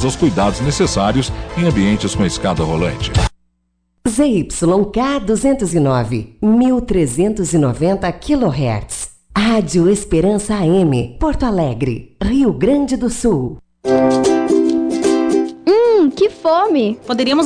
os cuidados necessários em ambientes com escada rolante. ZYK 209, 1390 kHz. Rádio Esperança AM, Porto Alegre, Rio Grande do Sul. Que fome! Poderíamos